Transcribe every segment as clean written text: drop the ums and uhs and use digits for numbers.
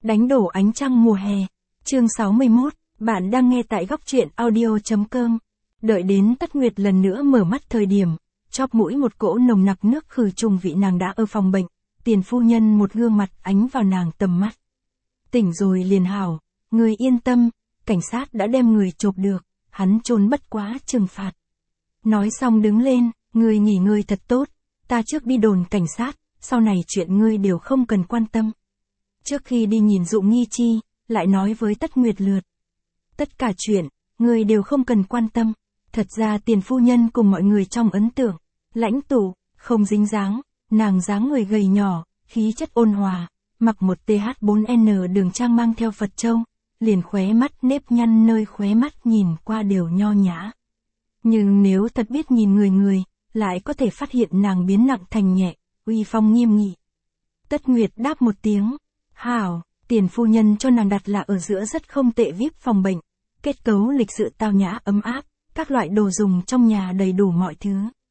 Đánh đổ ánh trăng mùa hè. Chương 61, bạn đang nghe tại góc truyện audio.com. Đợi đến Tất Nguyệt lần nữa mở mắt thời điểm, chóp mũi một cỗ nồng nặc nước khử trùng vị nàng đã ở phòng bệnh, Tiền phu nhân một gương mặt ánh vào nàng tầm mắt. Tỉnh rồi liền hảo, người yên tâm, cảnh sát đã đem người chộp được, hắn trốn bất quá trừng phạt. Nói xong đứng lên, người nghỉ ngơi thật tốt, ta trước đi đồn cảnh sát, sau này chuyện ngươi đều không cần quan tâm. Trước khi đi nhìn Dụ Nghi Chi, lại nói với Tất Nguyệt lượt. Tất cả chuyện, người đều không cần quan tâm. Thật ra Tiền phu nhân cùng mọi người trong ấn tượng, lãnh tụ, không dính dáng, nàng dáng người gầy nhỏ, khí chất ôn hòa, mặc một TH4N đường trang mang theo Phật châu, liền khóe mắt nếp nhăn nơi khóe mắt nhìn qua đều nho nhã. Nhưng nếu thật biết nhìn người, lại có thể phát hiện nàng biến nặng thành nhẹ, uy phong nghiêm nghị. Tất Nguyệt đáp một tiếng, hảo, Tiền phu nhân cho nàng đặt là ở giữa rất không tệ VIP phòng bệnh, kết cấu lịch sự tao nhã ấm áp, các loại đồ dùng trong nhà đầy đủ mọi thứ.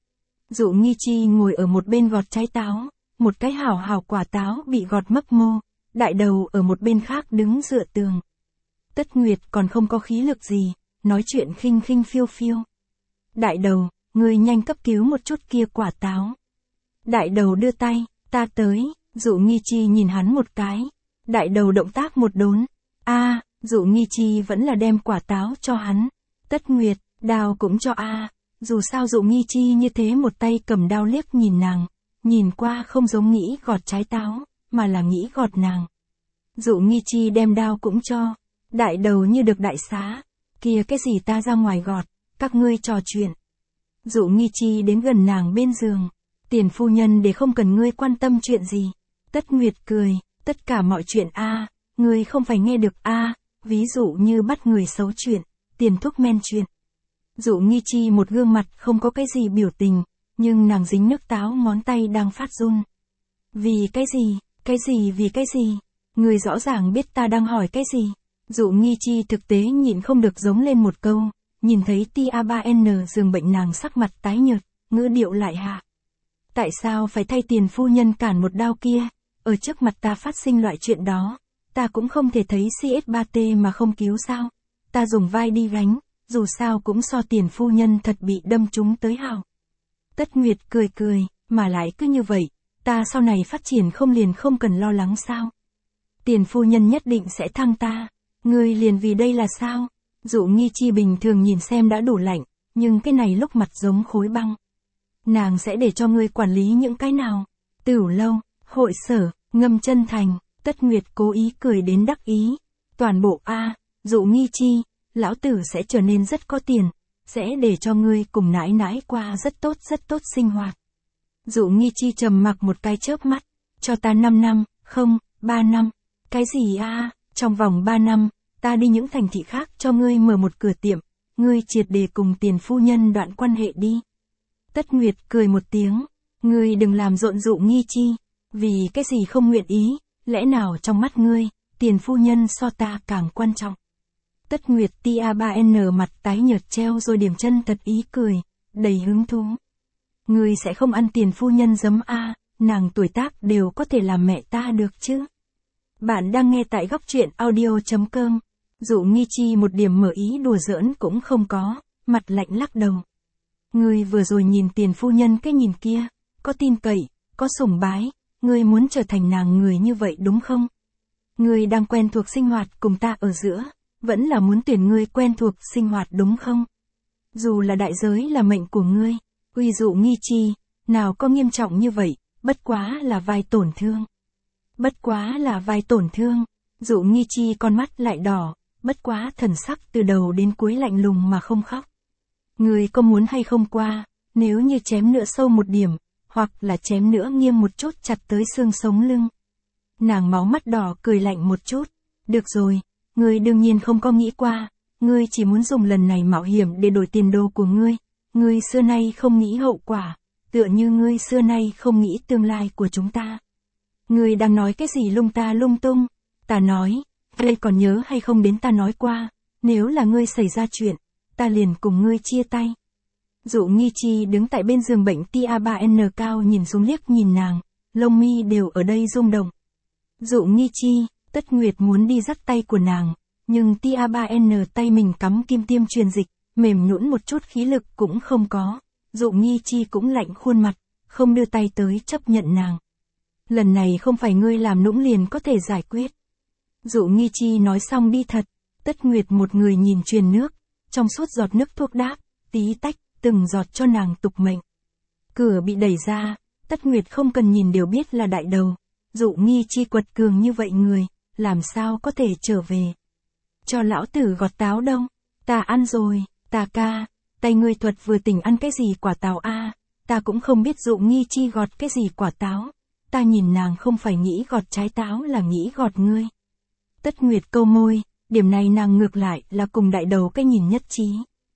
Dụ Nghi Chi ngồi ở một bên gọt trái táo, một cái hảo quả táo bị gọt mấp mô, đại đầu ở một bên khác đứng dựa tường. Tất Nguyệt còn không có khí lực gì, nói chuyện khinh khinh phiêu phiêu. Đại đầu, ngươi nhanh cấp cứu một chút kia quả táo. Đại đầu đưa tay, ta tới, Dụ Nghi Chi nhìn hắn một cái. Đại đầu động tác một đốn. Dụ Nghi Chi vẫn là đem quả táo cho hắn. Tất Nguyệt, đao cũng cho Dù sao Dụ Nghi Chi như thế một tay cầm đao liếc nhìn nàng, nhìn qua không giống nghĩ gọt trái táo, mà là nghĩ gọt nàng. Dụ Nghi Chi đem đao cũng cho. Đại đầu như được đại xá. Kia cái gì ta ra ngoài gọt, các ngươi trò chuyện. Dụ Nghi Chi đến gần nàng bên giường. Tiền phu nhân để không cần ngươi quan tâm chuyện gì. Tất Nguyệt cười, tất cả mọi chuyện ngươi không phải nghe được ví dụ như bắt người xấu chuyện, tiền thuốc men chuyện. Dụ Nghi Chi một gương mặt không có cái gì biểu tình, nhưng nàng dính nước táo ngón tay đang phát run. Vì cái gì, người rõ ràng biết ta đang hỏi cái gì. Dụ Nghi Chi thực tế nhịn không được giống lên một câu, nhìn thấy TA3N giường bệnh nàng sắc mặt tái nhợt, ngữ điệu lại hạ. Tại sao phải thay Tiền phu nhân cản một đao kia, ở trước mặt ta phát sinh loại chuyện đó, ta cũng không thể thấy CS3T mà không cứu sao, ta dùng vai đi gánh, dù sao cũng so Tiền phu nhân thật bị đâm trúng tới hảo. Tất Nguyệt cười, mà lại cứ như vậy, ta sau này phát triển không cần lo lắng sao. Tiền phu nhân nhất định sẽ thăng ta, ngươi liền vì đây là sao? Dụ Nghi Chi bình thường nhìn xem đã đủ lạnh, nhưng cái này lúc mặt giống khối băng. Nàng sẽ để cho ngươi quản lý những cái nào? Tửu lâu, hội sở, Ngâm Chân Thành. Tất Nguyệt cố ý cười đến đắc ý. Toàn bộ Dụ Nghi Chi, lão tử sẽ trở nên rất có tiền, sẽ để cho ngươi cùng nãi nãi qua rất tốt sinh hoạt. Dụ Nghi Chi trầm mặc một cái chớp mắt, cho ta 5 năm, không, 3 năm. Cái gì trong vòng 3 năm, ta đi những thành thị khác cho ngươi mở một cửa tiệm, ngươi triệt để cùng Tiền phu nhân đoạn quan hệ đi. Tất Nguyệt cười một tiếng, ngươi đừng làm rộn Dụ Nghi Chi, vì cái gì không nguyện ý, lẽ nào trong mắt ngươi, Tiền phu nhân so ta càng quan trọng. Tất Nguyệt TA3N mặt tái nhợt treo rồi điểm chân thật ý cười, đầy hứng thú. Ngươi sẽ không ăn Tiền phu nhân giấm nàng tuổi tác đều có thể làm mẹ ta được chứ. Bạn đang nghe tại góc truyện audio.com. Dụ Nghi Chi một điểm mở ý đùa giỡn cũng không có, mặt lạnh lắc đầu. Ngươi vừa rồi nhìn Tiền phu nhân cái nhìn kia, có tin cậy, có sủng bái, ngươi muốn trở thành nàng người như vậy đúng không? Ngươi đang quen thuộc sinh hoạt cùng ta ở giữa, vẫn là muốn tuyển ngươi quen thuộc sinh hoạt đúng không? Dù là đại giới là mệnh của ngươi, Dụ Nghi Chi, nào có nghiêm trọng như vậy, bất quá là vài tổn thương. Dụ Nghi Chi con mắt lại đỏ, bất quá thần sắc từ đầu đến cuối lạnh lùng mà không khóc. Ngươi có muốn hay không qua, nếu như chém nữa sâu một điểm, hoặc là chém nữa nghiêng một chút chặt tới xương sống lưng. Nàng máu mắt đỏ cười lạnh một chút. Được rồi, ngươi đương nhiên không có nghĩ qua, ngươi chỉ muốn dùng lần này mạo hiểm để đổi tiền đồ của ngươi. Ngươi xưa nay không nghĩ hậu quả, tựa như ngươi xưa nay không nghĩ tương lai của chúng ta. Ngươi đang nói cái gì lung ta lung tung? Ta nói, đây còn nhớ hay không đến ta nói qua, nếu là ngươi xảy ra chuyện, ta liền cùng ngươi chia tay. Dụ Nghi Chi đứng tại bên giường bệnh TA3N cao nhìn xuống liếc nhìn nàng, lông mi đều ở đây rung động. Dụ Nghi Chi, Tất Nguyệt muốn đi dắt tay của nàng, nhưng tia 3N tay mình cắm kim tiêm truyền dịch, mềm nhũn một chút khí lực cũng không có. Dụ Nghi Chi cũng lạnh khuôn mặt, không đưa tay tới chấp nhận nàng. Lần này không phải ngươi làm nũng liền có thể giải quyết. Dụ Nghi Chi nói xong đi thật. Tất Nguyệt một người nhìn truyền nước, trong suốt giọt nước thuốc đáp, tí tách, từng giọt cho nàng tục mệnh. Cửa bị đẩy ra, Tất Nguyệt không cần nhìn đều biết là đại đầu. Dụ Nghi Chi quật cường như vậy người, làm sao có thể trở về. Cho lão tử gọt táo đông, ta ăn rồi, ta ca, tay ngươi thuật vừa tỉnh ăn cái gì quả táo a, ta cũng không biết Dụ Nghi Chi gọt cái gì quả táo. Ta nhìn nàng không phải nghĩ gọt trái táo là nghĩ gọt ngươi. Tất Nguyệt câu môi, điểm này nàng ngược lại là cùng đại đầu cái nhìn nhất trí.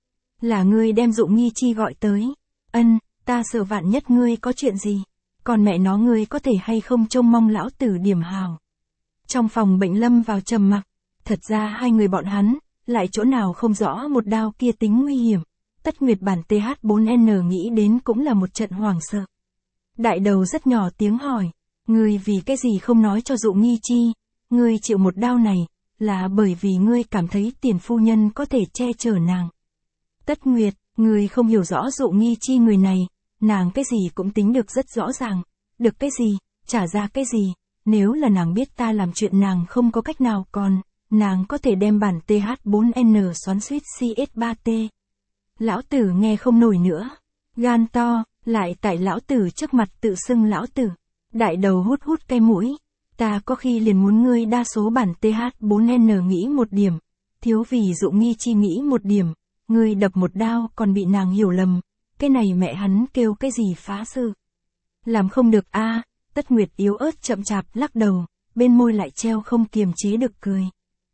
Là ngươi đem Dụ Nghi Chi gọi tới. Ân, ta sợ vạn nhất ngươi có chuyện gì. Còn mẹ nó ngươi có thể hay không trông mong lão tử điểm hào. Trong phòng bệnh lâm vào trầm mặc. Thật ra hai người bọn hắn, lại chỗ nào không rõ một đao kia tính nguy hiểm. Tất Nguyệt bản TH4N nghĩ đến cũng là một trận hoảng sợ. Đại đầu rất nhỏ tiếng hỏi, ngươi vì cái gì không nói cho Dụ Nghi Chi, ngươi chịu một đao này, là bởi vì ngươi cảm thấy tiền phu nhân có thể che chở nàng. Tất Nguyệt, ngươi không hiểu rõ Dụ Nghi Chi người này, nàng cái gì cũng tính được rất rõ ràng, được cái gì, trả ra cái gì, nếu là nàng biết ta làm chuyện nàng không có cách nào còn, nàng có thể đem bản TH4N xoắn suýt CS3T. Lão tử nghe không nổi nữa, gan to, lại tại lão tử trước mặt tự xưng lão tử. Đại đầu hút hút cái mũi, ta có khi liền muốn ngươi đa số bản TH4N nghĩ một điểm, thiếu vì Dụ Nghi Chi nghĩ một điểm, ngươi đập một đao còn bị nàng hiểu lầm, cái này mẹ hắn kêu cái gì phá sư. Làm không được a. Tất Nguyệt yếu ớt chậm chạp lắc đầu, bên môi lại treo không kiềm chế được cười.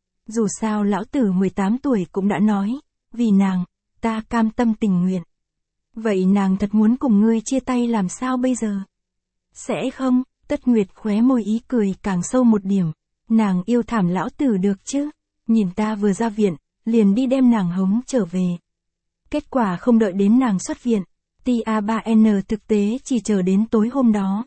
Dù sao lão tử 18 tuổi cũng đã nói, vì nàng, ta cam tâm tình nguyện. Vậy nàng thật muốn cùng ngươi chia tay làm sao bây giờ? Sẽ không, Tất Nguyệt khóe môi ý cười càng sâu một điểm. Nàng yêu thảm lão tử được chứ? Nhìn ta vừa ra viện, liền đi đem nàng hống trở về. Kết quả không đợi đến nàng xuất viện, TA3N thực tế chỉ chờ đến tối hôm đó.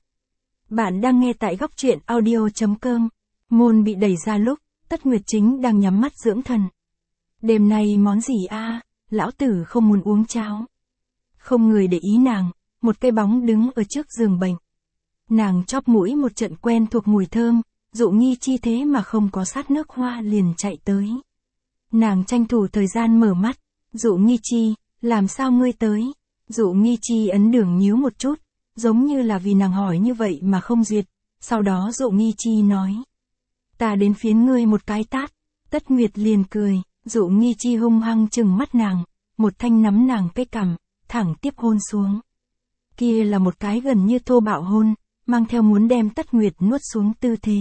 Bạn đang nghe tại góc truyện audio.com. Môn bị đẩy ra lúc, Tất Nguyệt chính đang nhắm mắt dưỡng thần. Đêm nay món gì a? Lão tử không muốn uống cháo. Không người để ý nàng, một cái bóng đứng ở trước giường bệnh. Nàng chóp mũi một trận quen thuộc mùi thơm, Dụ Nghi Chi thế mà không có sát nước hoa liền chạy tới. Nàng tranh thủ thời gian mở mắt, Dụ Nghi Chi, làm sao ngươi tới? Dụ Nghi Chi ấn đường nhíu một chút, giống như là vì nàng hỏi như vậy mà không duyệt. Sau đó Dụ Nghi Chi nói, ta đến phiến ngươi một cái tát. Tất Nguyệt liền cười, Dụ Nghi Chi hung hăng trừng mắt nàng, một thanh nắm nàng cái cằm, thẳng tiếp hôn xuống. Kia là một cái gần như thô bạo hôn, mang theo muốn đem Tất Nguyệt nuốt xuống tư thế.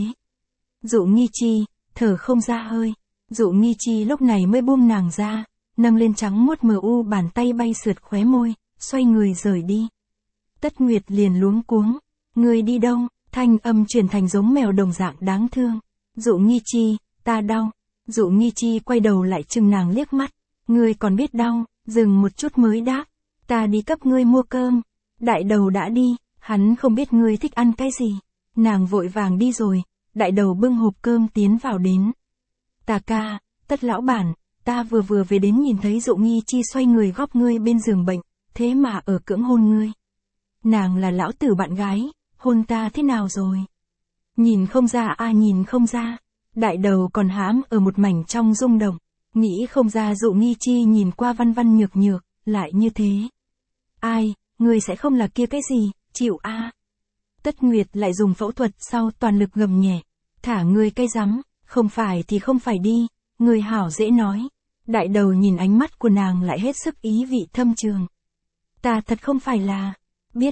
Dụ Nghi Chi, thở không ra hơi. Dụ Nghi Chi lúc này mới buông nàng ra, nâng lên trắng muốt mờ u bàn tay bay sượt khóe môi, xoay người rời đi. Tất Nguyệt liền luống cuống, ngươi đi đâu? Thanh âm chuyển thành giống mèo đồng dạng đáng thương. Dụ Nghi Chi, ta đau. Dụ Nghi Chi quay đầu lại chừng nàng liếc mắt, ngươi còn biết đau? Dừng một chút mới đáp, ta đi cấp ngươi mua cơm. Đại đầu đã đi, hắn không biết ngươi thích ăn cái gì. Nàng vội vàng đi rồi, đại đầu bưng hộp cơm tiến vào đến. Ta ca, Tất lão bản, ta vừa về đến nhìn thấy Dụ Nghi Chi xoay người góp ngươi bên giường bệnh, thế mà ở cưỡng hôn ngươi. Nàng là lão tử bạn gái, hôn ta thế nào rồi? Nhìn không ra a, nhìn không ra. Đại đầu còn hãm ở một mảnh trong rung động, nghĩ không ra Dụ Nghi Chi nhìn qua văn văn nhược nhược, lại như thế. Ai, ngươi sẽ không là kia cái gì, chịu a. Tất Nguyệt lại dùng phẫu thuật sau toàn lực gầm nhẹ, thả ngươi cái rắm, không phải thì không phải đi, ngươi hảo dễ nói. Đại đầu nhìn ánh mắt của nàng lại hết sức ý vị thâm trường. Ta thật không phải là, biết,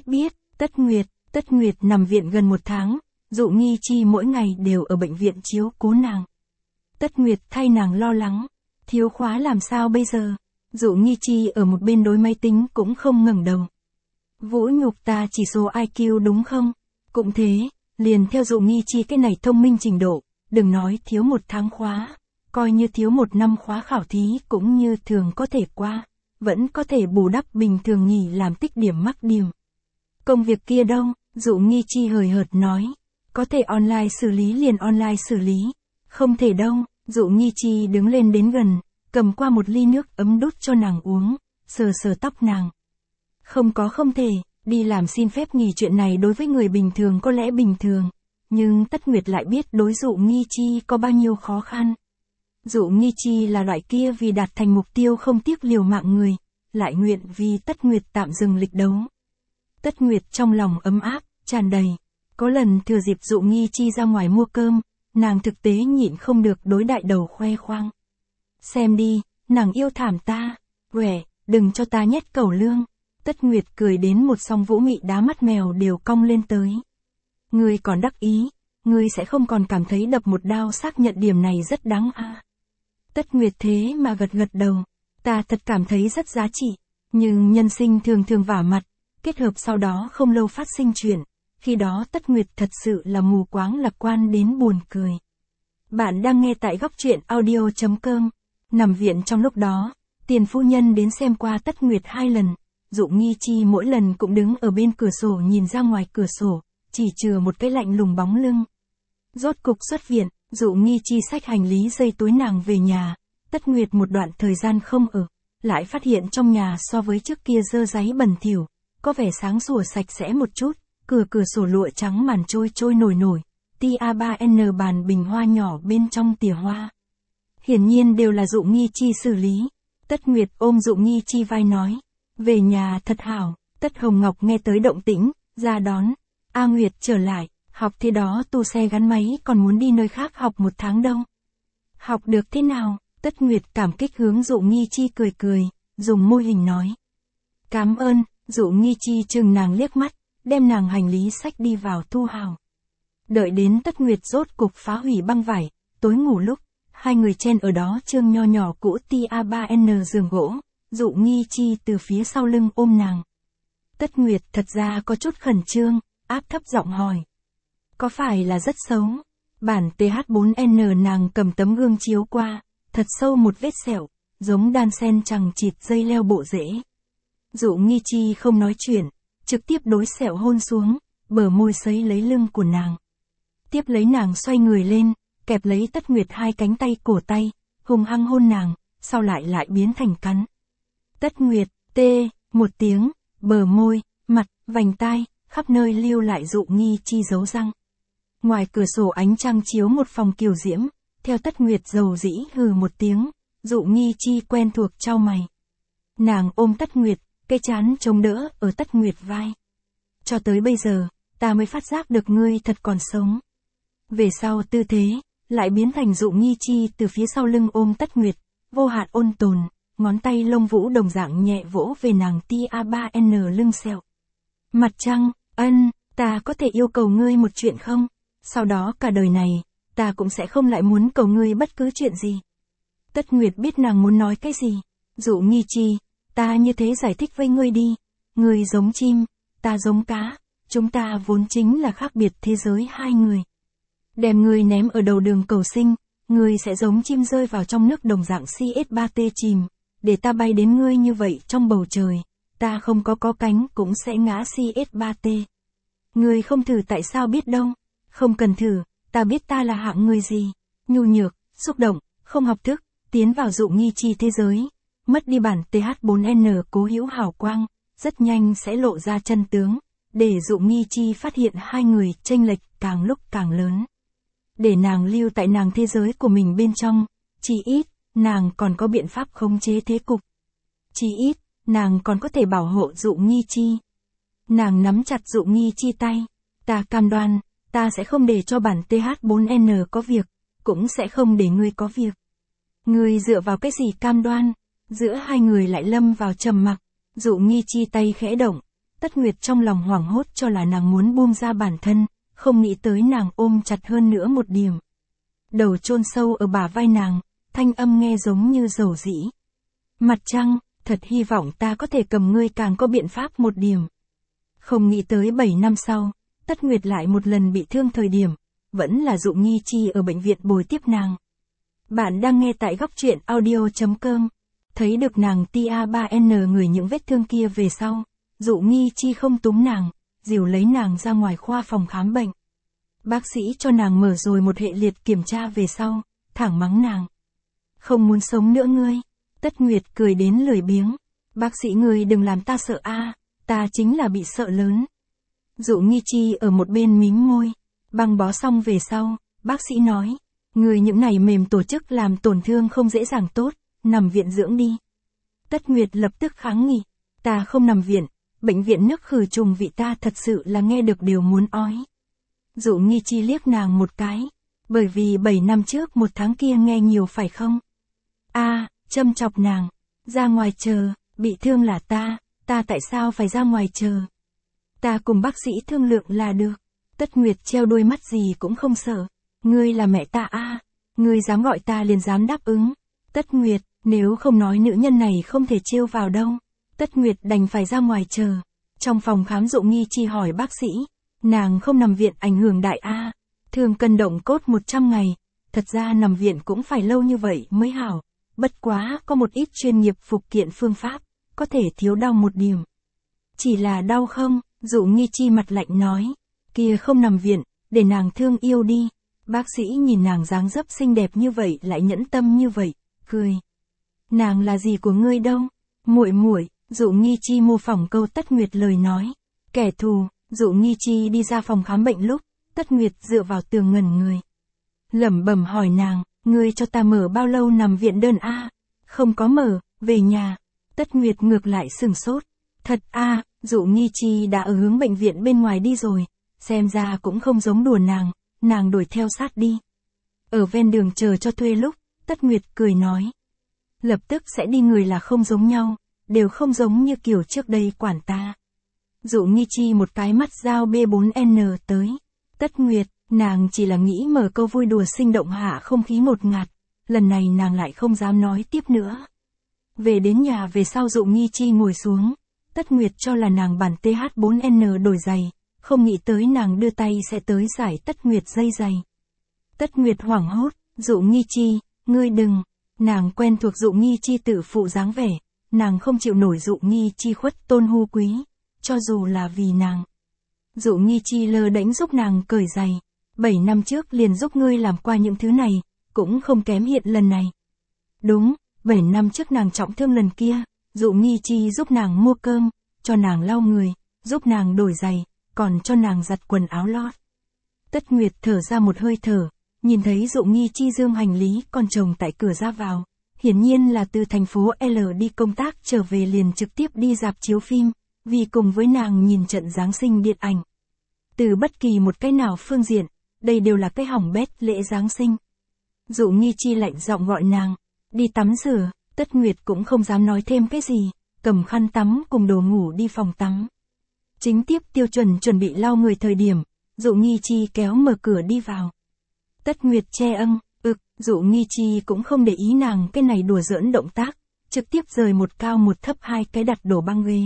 Tất Nguyệt nằm viện gần 1 tháng, Dụ Nghi Chi mỗi ngày đều ở bệnh viện chiếu cố nàng. Tất Nguyệt thay nàng lo lắng, thiếu khóa làm sao bây giờ? Dụ Nghi Chi ở một bên đối máy tính cũng không ngẩng đầu. Vũ nhục ta chỉ số IQ đúng không? Cũng thế, liền theo Dụ Nghi Chi cái này thông minh trình độ, đừng nói thiếu 1 tháng khóa, coi như thiếu 1 năm khóa khảo thí cũng như thường có thể qua, vẫn có thể bù đắp bình thường nghỉ làm tích điểm mắc điểm. Công việc kia đâu? Dụ Nghi Chi hời hợt nói, có thể online xử lý liền online xử lý, Không thể đâu, Dụ Nghi Chi đứng lên đến gần, cầm qua một ly nước ấm đút cho nàng uống, sờ sờ tóc nàng. Không có không thể, đi làm xin phép nghỉ chuyện này đối với người bình thường có lẽ bình thường, nhưng Tất Nguyệt lại biết đối Dụ Nghi Chi có bao nhiêu khó khăn. Dụ Nghi Chi là loại kia vì đạt thành mục tiêu không tiếc liều mạng người, lại nguyện vì Tất Nguyệt tạm dừng lịch đấu. Tất Nguyệt trong lòng ấm áp, tràn đầy. Có lần thừa dịp Dụ Nghi Chi ra ngoài mua cơm, nàng thực tế nhịn không được đối đại đầu khoe khoang. Xem đi, nàng yêu thảm ta, quẻ, đừng cho ta nhét cẩu lương. Tất Nguyệt cười đến một song vũ mị đá mắt mèo đều cong lên tới. Ngươi còn đắc ý, ngươi sẽ không còn cảm thấy đập một đao xác nhận điểm này rất đáng à. Tất Nguyệt thế mà gật gật đầu, ta thật cảm thấy rất giá trị, nhưng nhân sinh thường thường vả mặt, kết hợp sau đó không lâu phát sinh chuyện, khi đó Tất Nguyệt thật sự là mù quáng lạc quan đến buồn cười. Bạn đang nghe tại góc truyện audio.com, nằm viện trong lúc đó, tiền phu nhân đến xem qua Tất Nguyệt 2 lần, Dụ Nghi Chi mỗi lần cũng đứng ở bên cửa sổ nhìn ra ngoài cửa sổ, chỉ chừa một cái lạnh lùng bóng lưng. Rốt cục xuất viện, Dụ Nghi Chi xách hành lý dây túi nàng về nhà, Tất Nguyệt một đoạn thời gian không ở, lại phát hiện trong nhà so với trước kia dơ dáy bẩn thỉu, có vẻ sáng sủa sạch sẽ một chút, cửa sổ lụa trắng màn trôi trôi nổi nổi, tia 3N bàn bình hoa nhỏ bên trong tỉa hoa. Hiển nhiên đều là Dụ Nghi Chi xử lý. Tất Nguyệt ôm Dụ Nghi Chi vai nói, về nhà thật hảo. Tất Hồng Ngọc nghe tới động tĩnh, ra đón. A Nguyệt trở lại, học thế đó tu xe gắn máy còn muốn đi nơi khác học 1 tháng đâu. Học được thế nào? Tất Nguyệt cảm kích hướng Dụ Nghi Chi cười cười, dùng môi hình nói. Cảm ơn. Dụ Nghi Chi chừng nàng liếc mắt, đem nàng hành lý xách đi vào thu hào. Đợi đến Tất Nguyệt rốt cục phá hủy băng vải, tối ngủ lúc, hai người chen ở đó trương nho nhỏ cũ tia 3N giường gỗ, Dụ Nghi Chi từ phía sau lưng ôm nàng. Tất Nguyệt thật ra có chút khẩn trương, áp thấp giọng hỏi. Có phải là rất xấu? Bản TH4N nàng cầm tấm gương chiếu qua, thật sâu một vết sẹo, giống đan sen chằng chịt dây leo bộ rễ. Dụ Nghi Chi không nói chuyện, trực tiếp đối sẹo hôn xuống, bờ môi sấy lấy lưng của nàng. Tiếp lấy nàng xoay người lên, kẹp lấy Tất Nguyệt 2 cánh tay cổ tay, hung hăng hôn nàng, sau lại biến thành cắn. Tất Nguyệt, tê, một tiếng, bờ môi, mặt, vành tai, khắp nơi lưu lại Dụ Nghi Chi dấu răng. Ngoài cửa sổ ánh trăng chiếu một phòng kiều diễm, theo Tất Nguyệt dầu dĩ hừ một tiếng, Dụ Nghi Chi quen thuộc chau mày. Nàng ôm Tất Nguyệt, cái trán chống đỡ ở Tất Nguyệt vai. Cho tới bây giờ, ta mới phát giác được ngươi thật còn sống. Về sau tư thế, lại biến thành Dụ Nghi Chi từ phía sau lưng ôm Tất Nguyệt, vô hạn ôn tồn, ngón tay lông vũ đồng dạng nhẹ vỗ về nàng tia 3N lưng sẹo. Mặt trăng, ân, ta có thể yêu cầu ngươi một chuyện không? Sau đó cả đời này, ta cũng sẽ không lại muốn cầu ngươi bất cứ chuyện gì. Tất Nguyệt biết nàng muốn nói cái gì. Dụ Nghi Chi, ta như thế giải thích với ngươi đi. Ngươi giống chim, ta giống cá, chúng ta vốn chính là khác biệt thế giới hai người. Đem ngươi ném ở đầu đường cầu sinh, ngươi sẽ giống chim rơi vào trong nước đồng dạng CS3T chìm, để ta bay đến ngươi như vậy trong bầu trời, ta không có cánh cũng sẽ ngã CS3T. Ngươi không thử tại sao biết đâu, không cần thử, ta biết ta là hạng người gì, nhu nhược, xúc động, không học thức, tiến vào Dụ Nghi Chi thế giới, mất đi bản TH4N cố hữu hào quang, rất nhanh sẽ lộ ra chân tướng, để Dụ Nghi Chi phát hiện hai người chênh lệch càng lúc càng lớn. Để nàng lưu tại nàng thế giới của mình bên trong, chỉ ít, nàng còn có biện pháp khống chế thế cục. Chỉ ít, nàng còn có thể bảo hộ Dụ Nghi Chi. Nàng nắm chặt Dụ Nghi Chi tay, ta cam đoan, ta sẽ không để cho bản TH4N có việc, cũng sẽ không để ngươi có việc. Ngươi dựa vào cái gì cam đoan? Giữa hai người lại lâm vào trầm mặc, Dụ Nghi Chi tay khẽ động, Tất Nguyệt trong lòng hoảng hốt cho là nàng muốn buông ra bản thân, không nghĩ tới nàng ôm chặt hơn nữa một điểm. Đầu chôn sâu ở bả vai nàng, thanh âm nghe giống như dầu dĩ. Mặt trăng, thật hy vọng ta có thể cầm ngươi càng có biện pháp một điểm. Không nghĩ tới 7 năm sau, Tất Nguyệt lại một lần bị thương thời điểm, vẫn là Dụ Nghi Chi ở bệnh viện bồi tiếp nàng. Bạn đang nghe tại góc truyện audio.com, thấy được nàng tia 3N người những vết thương kia về sau, Dụ Nghi Chi không túm nàng, dìu lấy nàng ra ngoài khoa phòng khám bệnh. Bác sĩ cho nàng mở rồi một hệ liệt kiểm tra về sau, thẳng mắng nàng. Không muốn sống nữa ngươi. Tất Nguyệt cười đến lười biếng. Bác sĩ ngươi đừng làm ta sợ a, ta chính là bị sợ lớn. Dụ Nghi Chi ở một bên mím môi. Băng bó xong về sau, bác sĩ nói, người những này mềm tổ chức làm tổn thương không dễ dàng tốt, nằm viện dưỡng đi. Tất Nguyệt lập tức kháng nghị, ta không nằm viện, bệnh viện nước khử trùng vị ta thật sự là nghe được điều muốn ói. Dụ Nghi Chi liếc nàng một cái, bởi vì 7 năm trước một tháng kia nghe nhiều phải không? Châm chọc nàng, ra ngoài chờ, bị thương là ta tại sao phải ra ngoài chờ? Ta cùng bác sĩ thương lượng là được. Tất Nguyệt treo đuôi mắt gì cũng không sợ. Ngươi là mẹ ta ngươi dám gọi ta liền dám đáp ứng. Tất Nguyệt, nếu không nói nữ nhân này không thể trêu vào đâu. Tất Nguyệt đành phải ra ngoài chờ. Trong phòng khám Dụ Nghi Chi hỏi bác sĩ, nàng không nằm viện ảnh hưởng đại thương cân động cốt 100 ngày. Thật ra nằm viện cũng phải lâu như vậy mới hảo. Bất quá có một ít chuyên nghiệp phục kiện phương pháp, có thể thiếu đau một điểm. Chỉ là đau không? Dụ Nghi Chi mặt lạnh nói. Kia không nằm viện, để nàng thương yêu đi. Bác sĩ nhìn nàng dáng dấp xinh đẹp như vậy lại nhẫn tâm như vậy, cười. Nàng là gì của ngươi đâu? Muội muội. Dụ Nghi Chi mô phỏng câu Tất Nguyệt lời nói. Kẻ thù. Dụ Nghi Chi đi ra phòng khám bệnh lúc, Tất Nguyệt dựa vào tường ngẩn người. Lẩm bẩm hỏi nàng, ngươi cho ta mở bao lâu nằm viện đơn Không có mở, về nhà. Tất Nguyệt ngược lại sửng sốt. Thật Dụ Nghi Chi đã ở hướng bệnh viện bên ngoài đi rồi, xem ra cũng không giống đùa nàng đuổi theo sát đi. Ở ven đường chờ cho thuê lúc, Tất Nguyệt cười nói. Lập tức sẽ đi người là không giống nhau, đều không giống như kiểu trước đây quản ta. Dụ Nghi Chi một cái mắt dao B4N tới. Tất Nguyệt, nàng chỉ là nghĩ mở câu vui đùa sinh động hạ không khí một ngạt, lần này nàng lại không dám nói tiếp nữa. Về đến nhà về sau Dụ Nghi Chi ngồi xuống, Tất Nguyệt cho là nàng bản TH4N đổi giày, không nghĩ tới nàng đưa tay sẽ tới giải Tất Nguyệt dây giày. Tất Nguyệt hoảng hốt, Dụ Nghi Chi, ngươi đừng, nàng quen thuộc Dụ Nghi Chi tự phụ dáng vẻ, nàng không chịu nổi Dụ Nghi Chi khuất tôn hu quý, cho dù là vì nàng. Dụ Nghi Chi lơ đễnh giúp nàng cởi giày, 7 năm trước liền giúp ngươi làm qua những thứ này, cũng không kém hiện lần này. Đúng, 7 năm trước nàng trọng thương lần kia, Dụ Nghi Chi giúp nàng mua cơm, cho nàng lau người, giúp nàng đổi giày, còn cho nàng giặt quần áo lót. Tất Nguyệt thở ra một hơi thở, nhìn thấy Dụ Nghi Chi dương hành lý con chồng tại cửa ra vào, hiển nhiên là từ thành phố L đi công tác trở về liền trực tiếp đi rạp chiếu phim, vì cùng với nàng nhìn trận Giáng sinh điện ảnh. Từ bất kỳ một cái nào phương diện, đây đều là cái hỏng bét lễ Giáng sinh. Dụ Nghi Chi lạnh giọng gọi nàng, đi tắm rửa. Tất Nguyệt cũng không dám nói thêm cái gì, cầm khăn tắm cùng đồ ngủ đi phòng tắm. Chính tiếp Tiêu chuẩn bị lau người thời điểm, Dụ Nghi Chi kéo mở cửa đi vào. Tất Nguyệt che Dụ Nghi Chi cũng không để ý nàng cái này đùa giỡn động tác, trực tiếp rời một cao một thấp hai cái đặt đổ băng ghế.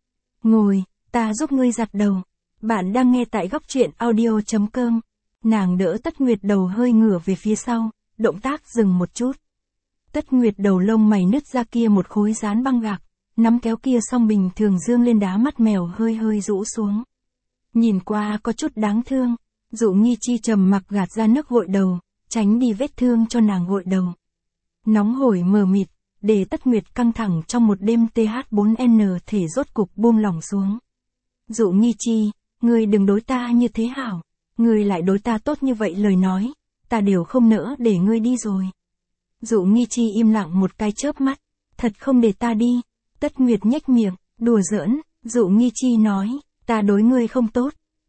Ngồi, ta giúp ngươi giặt đầu. Bạn đang nghe tại góc truyện audio.com. Nàng đỡ Tất Nguyệt đầu hơi ngửa về phía sau, động tác dừng một chút. Tất Nguyệt đầu lông mày nứt ra kia một khối dán băng gạc, nắm kéo kia song bình thường dương lên đá mắt mèo hơi rũ xuống. Nhìn qua có chút đáng thương, Dụ Nghi Chi trầm mặc gạt ra nước gội đầu, tránh đi vết thương cho nàng gội đầu. Nóng hổi mờ mịt, để Tất Nguyệt căng thẳng trong một đêm TH4N thể rốt cục buông lỏng xuống. Dụ Nghi Chi, ngươi đừng đối ta như thế hảo, ngươi lại đối ta tốt như vậy lời nói, ta đều không nỡ để ngươi đi rồi. Dụ Nghi Chi im lặng một cái chớp mắt, thật không để ta đi. Tất Nguyệt nhếch miệng, đùa giỡn. Dụ Nghi Chi nói, ta đối ngươi không tốt.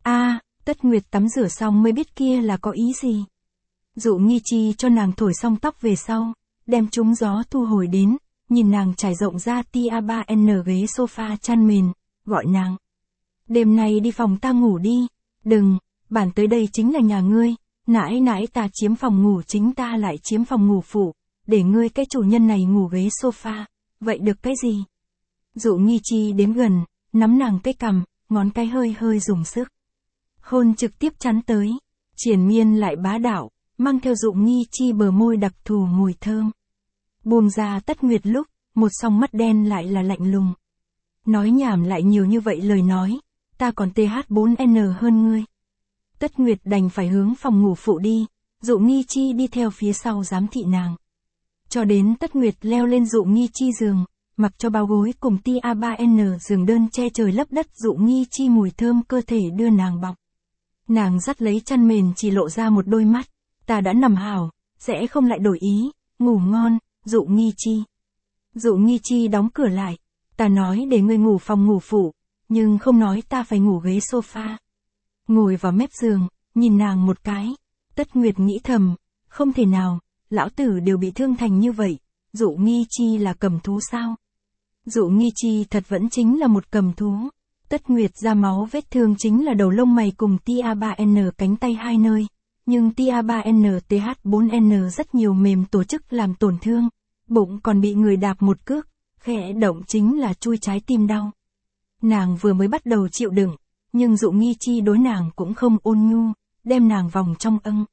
Tất Nguyệt tắm rửa xong mới biết kia là có ý gì. Dụ Nghi Chi cho nàng thổi xong tóc về sau, đem trúng gió thu hồi đến, nhìn nàng trải rộng ra tia3N ghế sofa chăn mền, gọi nàng. Đêm nay đi phòng ta ngủ đi. Đừng, bản tới đây chính là nhà ngươi, nãy ta chiếm phòng ngủ chính ta lại chiếm phòng ngủ phụ, để ngươi cái chủ nhân này ngủ ghế sofa, vậy được cái gì? Dụ Nghi Chi đến gần, nắm nàng cái cằm, ngón cái hơi dùng sức. Hôn trực tiếp chắn tới, triền miên lại bá đạo, mang theo Dụ Nghi Chi bờ môi đặc thù mùi thơm. Buông ra Tất Nguyệt lúc, một song mắt đen lại là lạnh lùng. Nói nhảm lại nhiều như vậy lời nói, ta còn TH4N hơn ngươi. Tất Nguyệt đành phải hướng phòng ngủ phụ đi, Dụ Nghi Chi đi theo phía sau giám thị nàng. Cho đến Tất Nguyệt leo lên Dụ Nghi Chi giường, mặc cho bao gối cùng tia3N giường đơn che trời lấp đất, Dụ Nghi Chi mùi thơm cơ thể đưa nàng bọc. Nàng dắt lấy chăn mền chỉ lộ ra một đôi mắt, ta đã nằm hảo, sẽ không lại đổi ý, ngủ ngon, Dụ Nghi Chi. Dụ Nghi Chi đóng cửa lại, ta nói để ngươi ngủ phòng ngủ phụ, nhưng không nói ta phải ngủ ghế sofa. Ngồi vào mép giường, nhìn nàng một cái, Tất Nguyệt nghĩ thầm, không thể nào, lão tử đều bị thương thành như vậy, Dụ Nghi Chi là cầm thú sao? Dụ Nghi Chi thật vẫn chính là một cầm thú. Tất Nguyệt ra máu vết thương chính là đầu lông mày cùng tia3N cánh tay hai nơi, nhưng tia3N TH4N rất nhiều mềm tổ chức làm tổn thương, bụng còn bị người đạp một cước, khẽ động chính là chui trái tim đau. Nàng vừa mới bắt đầu chịu đựng, nhưng Dụ Nghi Chi đối nàng cũng không ôn nhu, đem nàng vòng trong âng.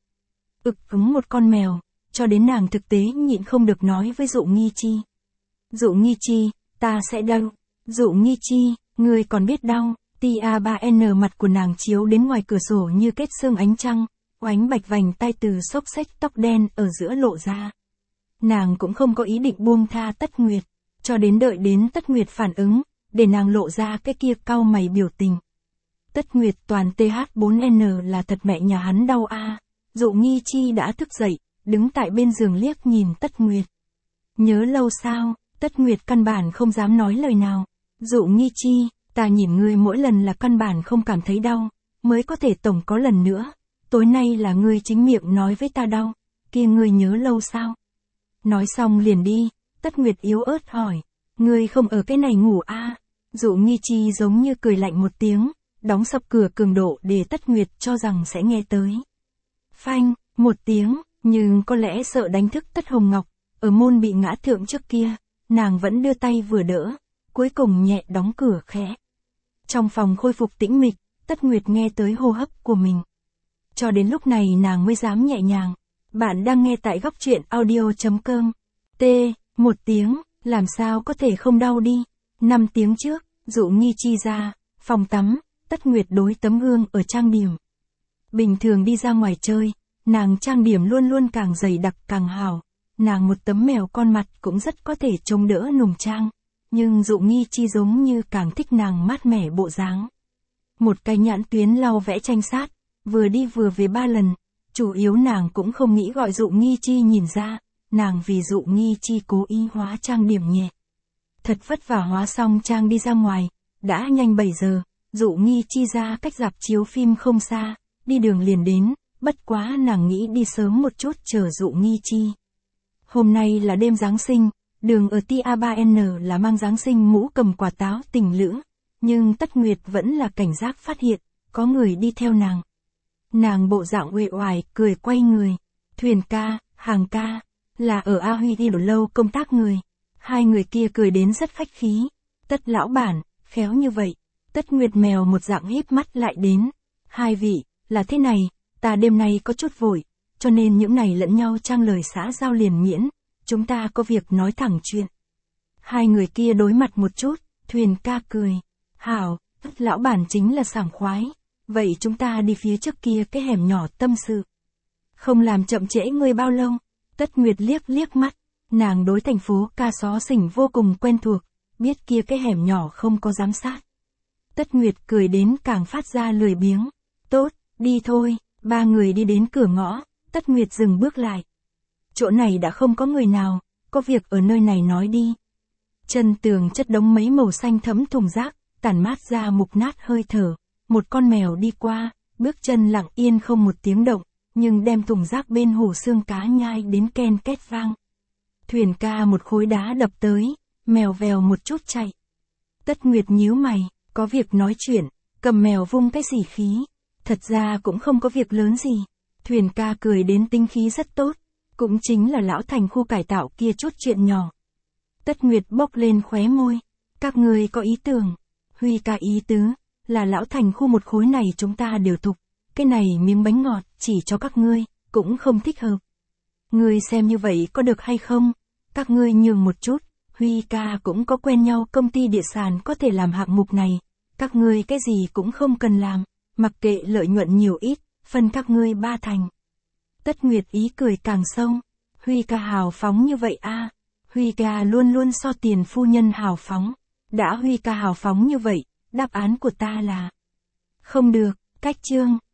Ững một con mèo, cho đến nàng thực tế nhịn không được nói với Dụ Nghi Chi. Dụ Nghi Chi, ta sẽ đau. Dụ Nghi Chi, ngươi còn biết đau. tia3N mặt của nàng chiếu đến ngoài cửa sổ như kết sương ánh trăng, oánh bạch vành tai từ xốc xếch tóc đen ở giữa lộ ra. Nàng cũng không có ý định buông tha Tất Nguyệt, cho đến đợi đến Tất Nguyệt phản ứng, để nàng lộ ra cái kia cau mày biểu tình. Tất Nguyệt toàn TH4N là thật mẹ nhà hắn đau a. Dụ Nghi Chi đã thức dậy, đứng tại bên giường liếc nhìn Tất Nguyệt. Nhớ lâu sao? Tất Nguyệt căn bản không dám nói lời nào. Dụ Nghi Chi, ta nhìn ngươi mỗi lần là căn bản không cảm thấy đau, mới có thể tổng có lần nữa. Tối nay là ngươi chính miệng nói với ta đau, kia ngươi nhớ lâu sao? Nói xong liền đi, Tất Nguyệt yếu ớt hỏi, ngươi không ở cái này ngủ a? Dụ Nghi Chi giống như cười lạnh một tiếng, đóng sập cửa cường độ để Tất Nguyệt cho rằng sẽ nghe tới. Phanh, một tiếng, nhưng có lẽ sợ đánh thức Tất Hồng Ngọc, ở môn bị ngã thượng trước kia, nàng vẫn đưa tay vừa đỡ, cuối cùng nhẹ đóng cửa khẽ. Trong phòng khôi phục tĩnh mịch, Tất Nguyệt nghe tới hô hấp của mình. Cho đến lúc này nàng mới dám nhẹ nhàng. Bạn đang nghe tại góc truyện audio.com. Một tiếng, làm sao có thể không đau đi. 5 tiếng trước, Dụ Nghi Chi ra, phòng tắm, Tất Nguyệt đối tấm gương ở trang điểm. Bình thường đi ra ngoài chơi, nàng trang điểm luôn luôn càng dày đặc càng hào. Nàng một tấm mèo con mặt cũng rất có thể chống đỡ nùng trang. Nhưng Dụ Nghi Chi giống như càng thích nàng mát mẻ bộ dáng. Một cái nhãn tuyến lau vẽ tranh sát, vừa đi vừa về 3 lần. Chủ yếu nàng cũng không nghĩ gọi Dụ Nghi Chi nhìn ra, nàng vì Dụ Nghi Chi cố ý hóa trang điểm nhẹ. Thật vất vả hóa xong trang đi ra ngoài, đã nhanh 7 giờ, Dụ Nghi Chi ra cách rạp chiếu phim không xa, đi đường liền đến, bất quá nàng nghĩ đi sớm một chút chờ Dụ Nghi Chi. Hôm nay là đêm Giáng sinh, đường ở tia3N là mang Giáng sinh mũ cầm quả táo tình lữ, nhưng Tất Nguyệt vẫn là cảnh giác phát hiện, có người đi theo nàng. Nàng bộ dạng uể oải cười quay người, Thuyền ca, Hàng ca, là ở A Huy đi lâu công tác người. Hai người kia cười đến rất khách khí. Tất lão bản, khéo như vậy. Tất Nguyệt mèo một dạng híp mắt lại đến. Hai vị, là thế này, ta đêm nay có chút vội, cho nên những này lẫn nhau trang lời xã giao liền miễn, chúng ta có việc nói thẳng chuyện. Hai người kia đối mặt một chút, Thuyền ca cười. Hảo, Tất lão bản chính là sảng khoái. Vậy chúng ta đi phía trước kia cái hẻm nhỏ tâm sự. Không làm chậm trễ ngươi bao lâu. Tất Nguyệt liếc mắt. Nàng đối thành phố ca xó xỉnh vô cùng quen thuộc. Biết kia cái hẻm nhỏ không có giám sát. Tất Nguyệt cười đến càng phát ra lười biếng. Tốt, đi thôi. Ba người đi đến cửa ngõ. Tất Nguyệt dừng bước lại. Chỗ này đã không có người nào. Có việc ở nơi này nói đi. Chân tường chất đống mấy màu xanh thẫm thùng rác. Tản mát ra mục nát hơi thở. Một con mèo đi qua, bước chân lặng yên không một tiếng động, nhưng đem thùng rác bên hồ xương cá nhai đến ken két vang. Thuyền ca một khối đá đập tới, mèo vèo một chút chạy. Tất Nguyệt nhíu mày, có việc nói chuyện, cầm mèo vung cái gì khí. Thật ra cũng không có việc lớn gì. Thuyền ca cười đến tinh khí rất tốt, cũng chính là lão thành khu cải tạo kia chút chuyện nhỏ. Tất Nguyệt bốc lên khóe môi, các người có ý tưởng. Huy ca ý tứ, là lão thành khu một khối này chúng ta đều thục, cái này miếng bánh ngọt chỉ cho các ngươi, cũng không thích hợp. Ngươi xem như vậy có được hay không? Các ngươi nhường một chút, Huy ca cũng có quen nhau công ty địa sản có thể làm hạng mục này, các ngươi cái gì cũng không cần làm, mặc kệ lợi nhuận nhiều ít, phân các ngươi 3 thành. Tất Nguyệt ý cười càng sâu. Huy ca hào phóng như vậy a. Huy ca luôn luôn so tiền phu nhân hào phóng. Đã Huy ca hào phóng như vậy, đáp án của ta là không được, cách chương.